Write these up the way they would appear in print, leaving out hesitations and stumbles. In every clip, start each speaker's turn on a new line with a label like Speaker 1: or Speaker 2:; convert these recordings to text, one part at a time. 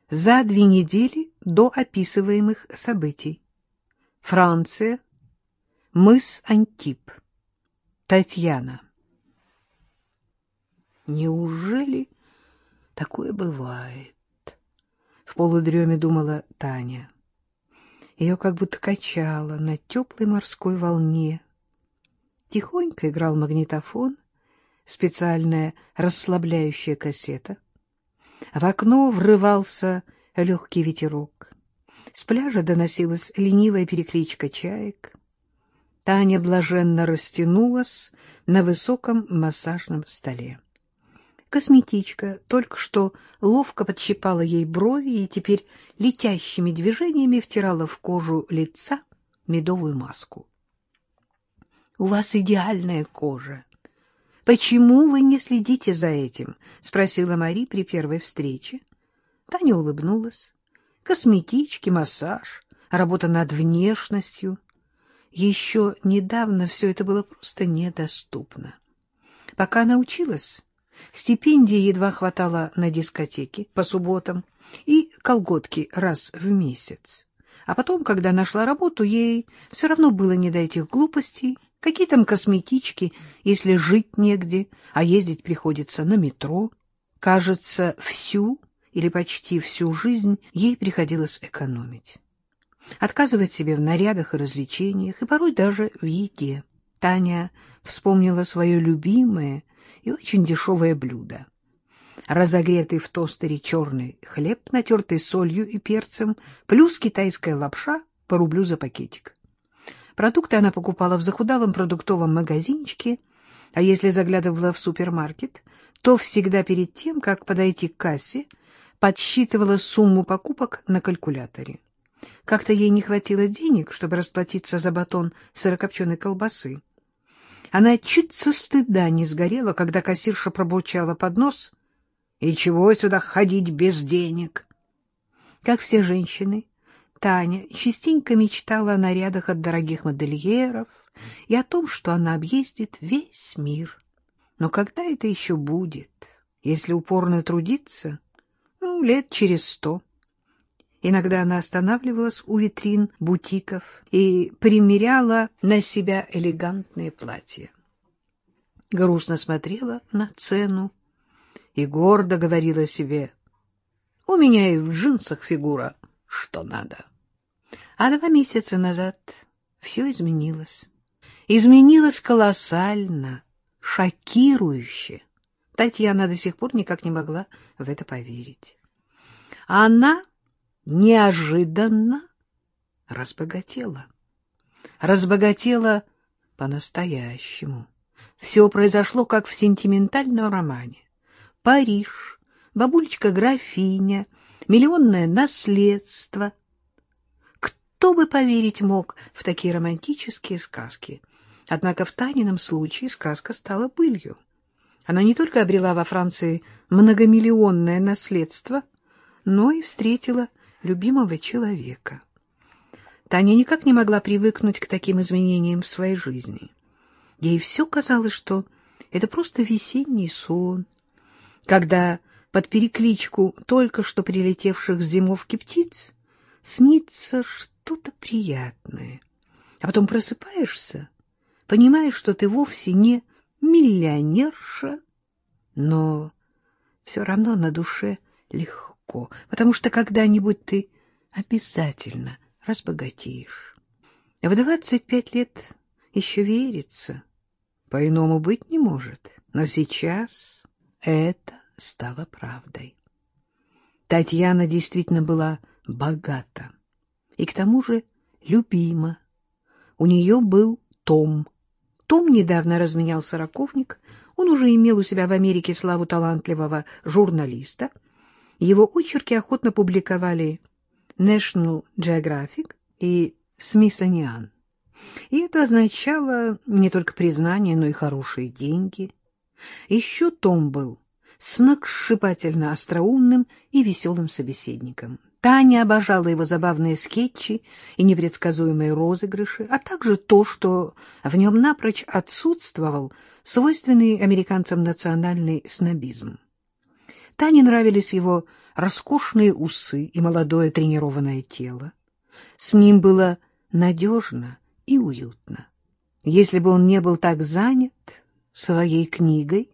Speaker 1: за 2 недели до описываемых событий. Франция, мыс Антиб. Татьяна. Неужели такое бывает? В полудреме думала Таня. Ее как будто качало на теплой морской волне. Тихонько играл магнитофон, специальная расслабляющая кассета. В окно врывался легкий ветерок. С пляжа доносилась ленивая перекличка чаек. Таня блаженно растянулась на высоком массажном столе. Косметичка только что ловко подщипала ей брови и теперь летящими движениями втирала в кожу лица медовую маску. — У вас идеальная кожа. Почему вы не следите за этим? — спросила Мари при первой встрече. Таня улыбнулась. Косметички, массаж, работа над внешностью. Еще недавно все это было просто недоступно. Пока она училась, стипендии едва хватало на дискотеки по субботам и колготки раз в месяц. А потом, когда нашла работу, ей все равно было не до этих глупостей. Какие там косметички, если жить негде, а ездить приходится на метро? Кажется, всю или почти всю жизнь ей приходилось экономить. Отказывать себе в нарядах и развлечениях, и порой даже в еде. Таня вспомнила свое любимое и очень дешевое блюдо. Разогретый в тостере черный хлеб, натертый солью и перцем, плюс китайская лапша по рублю за пакетик. Продукты она покупала в захудалом продуктовом магазинчике, а если заглядывала в супермаркет, то всегда перед тем, как подойти к кассе, подсчитывала сумму покупок на калькуляторе. Как-то ей не хватило денег, чтобы расплатиться за батон сырокопченой колбасы. Она чуть со стыда не сгорела, когда кассирша пробурчала под нос: «И чего сюда ходить без денег?» Как все женщины, Таня частенько мечтала о нарядах от дорогих модельеров и о том, что она объездит весь мир. Но когда это еще будет, если упорно трудиться? Лет через 100. Иногда она останавливалась у витрин бутиков и примеряла на себя элегантные платья. Грустно смотрела на цену и гордо говорила себе: «У меня и в джинсах фигура, что надо». А 2 месяца назад все изменилось. Изменилось колоссально, шокирующе. Татьяна до сих пор никак не могла в это поверить. Она неожиданно разбогатела. Разбогатела по-настоящему. Все произошло, как в сентиментальном романе. Париж, бабулечка-графиня, миллионное наследство. Кто бы поверить мог в такие романтические сказки? Однако в Танином случае сказка стала былью. Она не только обрела во Франции многомиллионное наследство, но и встретила любимого человека. Таня никак не могла привыкнуть к таким изменениям в своей жизни. Ей все казалось, что это просто весенний сон, когда под перекличку только что прилетевших с зимовки птиц снится что-то приятное. А потом просыпаешься, понимаешь, что ты вовсе не миллионерша, но все равно на душе легко, потому что когда-нибудь ты обязательно разбогатеешь. В 25 лет еще верится, по-иному быть не может, но сейчас это стало правдой. Татьяна действительно была богата и к тому же любима. У нее был Том. Том недавно разменял сороковник, он уже имел у себя в Америке славу талантливого журналиста. Его очерки охотно публиковали National Geographic и Smithsonian. И это означало не только признание, но и хорошие деньги. Еще Том был сногсшибательно остроумным и веселым собеседником. Таня обожала его забавные скетчи и непредсказуемые розыгрыши, а также то, что в нем напрочь отсутствовал свойственный американцам национальный снобизм. Тане нравились его роскошные усы и молодое тренированное тело. С ним было надежно и уютно. Если бы он не был так занят своей книгой,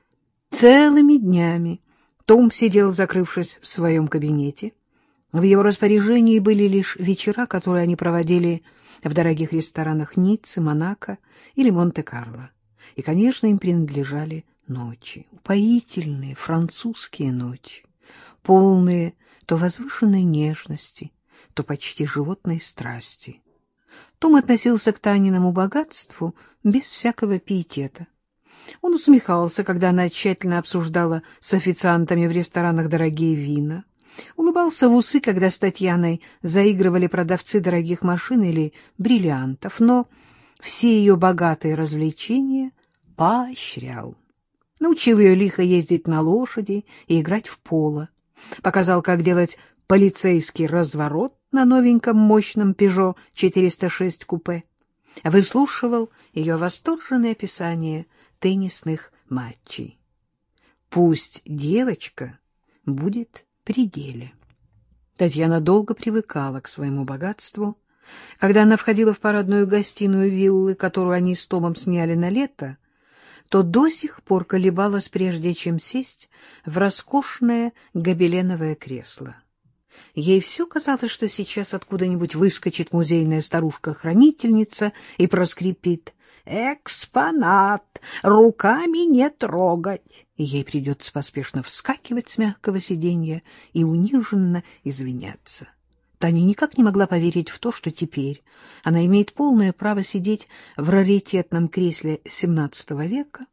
Speaker 1: целыми днями Том сидел, закрывшись в своем кабинете. В его распоряжении были лишь вечера, которые они проводили в дорогих ресторанах Ниццы, Монако или Монте-Карло. И, конечно, им принадлежали ночи, упоительные французские ночи, полные то возвышенной нежности, то почти животной страсти. Том относился к Таниному богатству без всякого пиетета. Он усмехался, когда она тщательно обсуждала с официантами в ресторанах дорогие вина, улыбался в усы, когда с Татьяной заигрывали продавцы дорогих машин или бриллиантов, но все ее богатые развлечения поощрял. Научил ее лихо ездить на лошади и играть в поло, показал, как делать полицейский разворот на новеньком мощном «Пежо 406 купе», выслушивал ее восторженное описание теннисных матчей. Пусть девочка будет при деле. Татьяна долго привыкала к своему богатству. Когда она входила в парадную гостиную виллы, которую они с Томом сняли на лето, то до сих пор колебалась, прежде чем сесть в роскошное гобеленовое кресло. Ей все казалось, что сейчас откуда-нибудь выскочит музейная старушка-хранительница и проскрипит: «Экспонат! Руками не трогать!» И ей придется поспешно вскакивать с мягкого сиденья и униженно извиняться. Таня никак не могла поверить в то, что теперь она имеет полное право сидеть в раритетном кресле XVII века.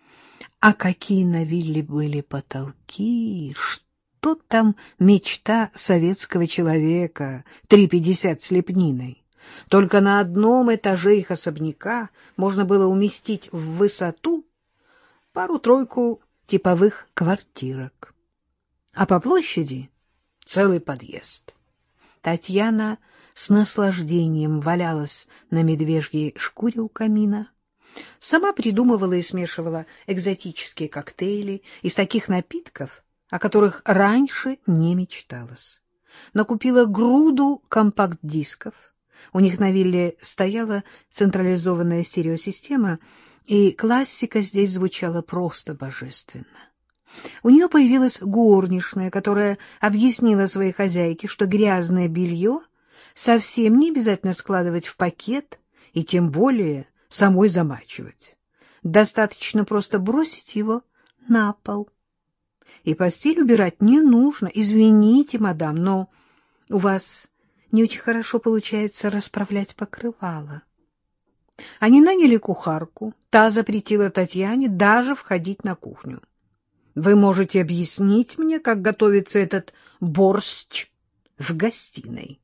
Speaker 1: А какие на вилле были потолки! Что там мечта советского человека, 3,50 с лепниной? Только на одном этаже их особняка можно было уместить в высоту пару-тройку типовых квартирок. А по площади целый подъезд. Татьяна с наслаждением валялась на медвежьей шкуре у камина, сама придумывала и смешивала экзотические коктейли из таких напитков, о которых раньше не мечталось. Накупила груду компакт-дисков. У них на вилле стояла централизованная стереосистема, и классика здесь звучала просто божественно. У нее появилась горничная, которая объяснила своей хозяйке, что грязное белье совсем не обязательно складывать в пакет и тем более самой замачивать. Достаточно просто бросить его на пол. И постель убирать не нужно. Извините, мадам, но у вас не очень хорошо получается расправлять покрывало. Они наняли кухарку. Та запретила Татьяне даже входить на кухню. Вы можете объяснить мне, как готовится этот борщ в гостиной?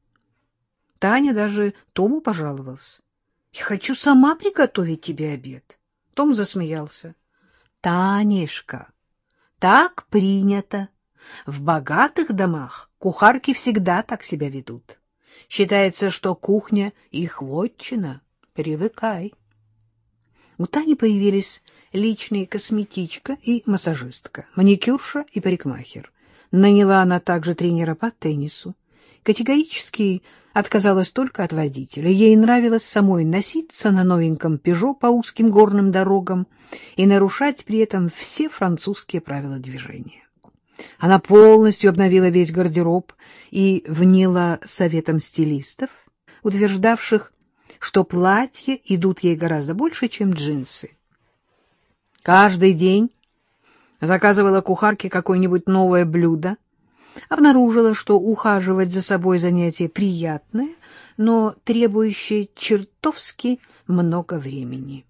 Speaker 1: Таня даже Тому пожаловалась. Я хочу сама приготовить тебе обед. Том засмеялся. Танешка, так принято. В богатых домах кухарки всегда так себя ведут. Считается, что кухня их вотчина. Привыкай. У Тани появились личные косметичка и массажистка, маникюрша и парикмахер. Наняла она также тренера по теннису. Категорически отказалась только от водителя. Ей нравилось самой носиться на новеньком «Пежо» по узким горным дорогам и нарушать при этом все французские правила движения. Она полностью обновила весь гардероб и вняла советам стилистов, утверждавших, что платья идут ей гораздо больше, чем джинсы. Каждый день заказывала кухарке какое-нибудь новое блюдо, обнаружила, что ухаживать за собой занятие приятное, но требующее чертовски много времени.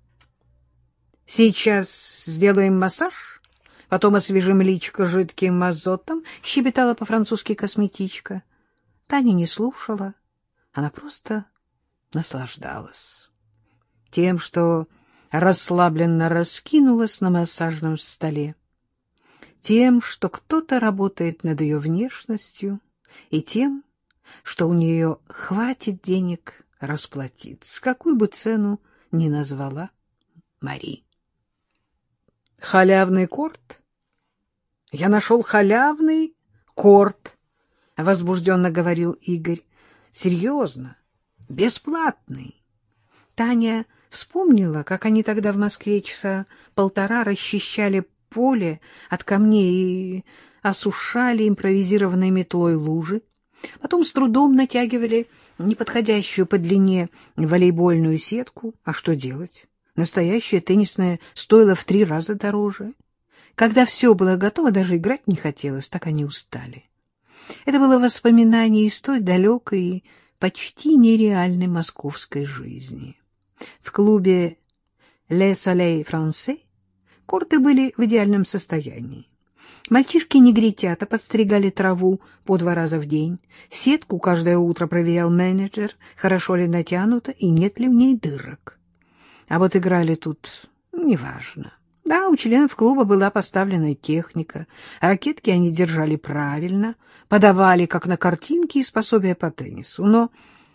Speaker 1: Сейчас сделаем массаж, потом освежим личико жидким азотом, щебетала по-французски косметичка. Таня не слушала, она просто наслаждалась тем, что расслабленно раскинулась на массажном столе, тем, что кто-то работает над ее внешностью, и тем, что у нее хватит денег расплатиться, какую бы цену ни назвала Мари. Халявный корт — Я нашел халявный корт, — возбужденно говорил Игорь. — Серьезно, бесплатный. Таня вспомнила, как они тогда в Москве часа полтора расчищали поле от камней и осушали импровизированной метлой лужи, потом с трудом натягивали неподходящую по длине волейбольную сетку. А что делать? Настоящая теннисная стоила в 3 раза дороже. Когда все было готово, даже играть не хотелось, так они устали. Это было воспоминание из той далекой и почти нереальной московской жизни. В клубе «Le Soleil Français» корты были в идеальном состоянии. Мальчишки-негритята подстригали траву по 2 раза в день, сетку каждое утро проверял менеджер, хорошо ли натянута и нет ли в ней дырок. А вот играли тут неважно. Да, у членов клуба была поставлена техника, ракетки они держали правильно, подавали, как на картинке, из пособия по теннису, но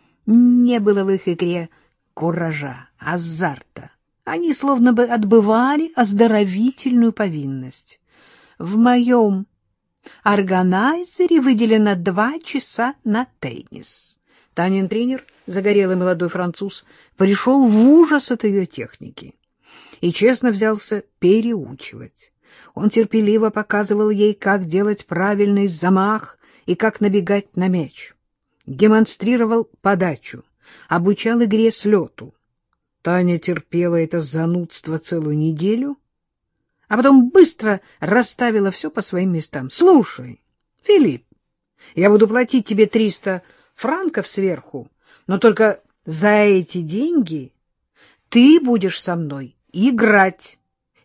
Speaker 1: не было в их игре куража, азарта. Они словно бы отбывали оздоровительную повинность. В моем органайзере выделено 2 часа на теннис. Танин тренер, загорелый молодой француз, пришел в ужас от ее техники и честно взялся переучивать. Он терпеливо показывал ей, как делать правильный замах и как набегать на мяч. Демонстрировал подачу, обучал игре с лету. Таня терпела это занудство целую неделю, а потом быстро расставила все по своим местам. — Слушай, Филипп, я буду платить тебе 300 франков сверху, но только за эти деньги ты будешь со мной играть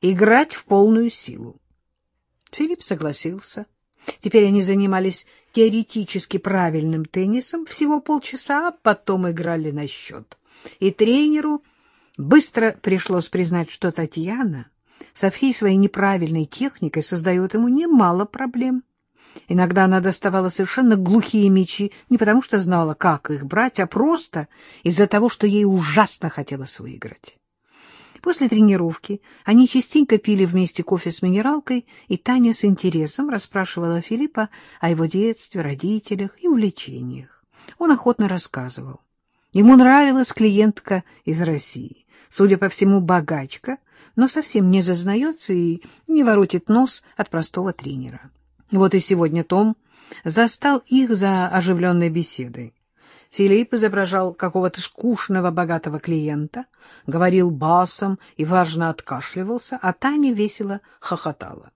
Speaker 1: в полную силу. Филипп согласился. Теперь они занимались теоретически правильным теннисом всего полчаса, а потом играли на счет. И тренеру быстро пришлось признать, что Татьяна со всей своей неправильной техникой создает ему немало проблем. Иногда она доставала совершенно глухие мячи не потому, что знала, как их брать, а просто из-за того, что ей ужасно хотелось выиграть. После тренировки они частенько пили вместе кофе с минералкой, и Таня с интересом расспрашивала Филиппа о его детстве, родителях и увлечениях. Он охотно рассказывал. Ему нравилась клиентка из России, судя по всему, богачка, но совсем не зазнается и не воротит нос от простого тренера. Вот и сегодня Том застал их за оживленной беседой. Филипп изображал какого-то скучного богатого клиента, говорил басом и важно откашливался, а Таня весело хохотала.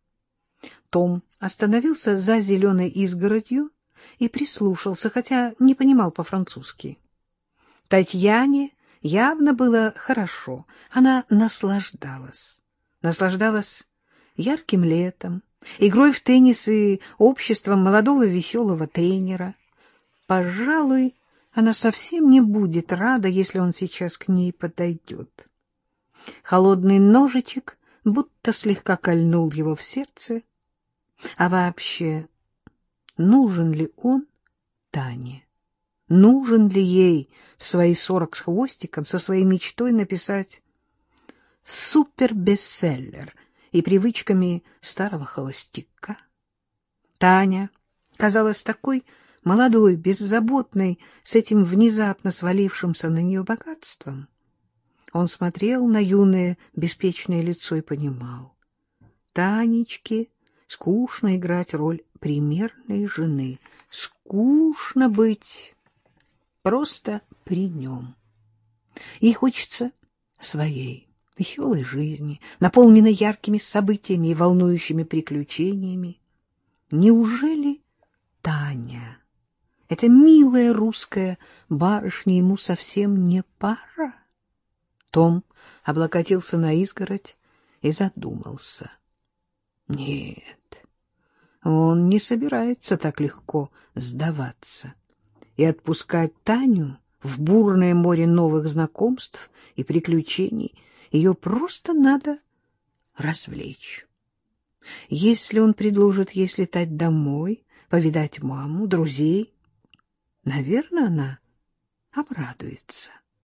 Speaker 1: Том остановился за зеленой изгородью и прислушался, хотя не понимал по-французски. Татьяне явно было хорошо, она наслаждалась ярким летом, игрой в теннис и обществом молодого веселого тренера. Пожалуй, она совсем не будет рада, если он сейчас к ней подойдет. Холодный ножичек будто слегка кольнул его в сердце. А вообще, нужен ли он Тане? Нужен ли ей в свои 40 с хвостиком со своей мечтой написать супербестселлер и привычками старого холостяка? Таня казалась такой молодой, беззаботной, с этим внезапно свалившимся на нее богатством. Он смотрел на юное, беспечное лицо и понимал. Танечке скучно играть роль примерной жены, скучно быть просто при нем. Ей хочется своей веселой жизни, наполненной яркими событиями и волнующими приключениями. Неужели Таня, эта милая русская барышня, ему совсем не пара? Том облокотился на изгородь и задумался. Нет, он не собирается так легко сдаваться и отпускать Таню в бурное море новых знакомств и приключений. Ее просто надо развлечь. Если он предложит ей слетать домой, повидать маму, друзей, наверное, она обрадуется.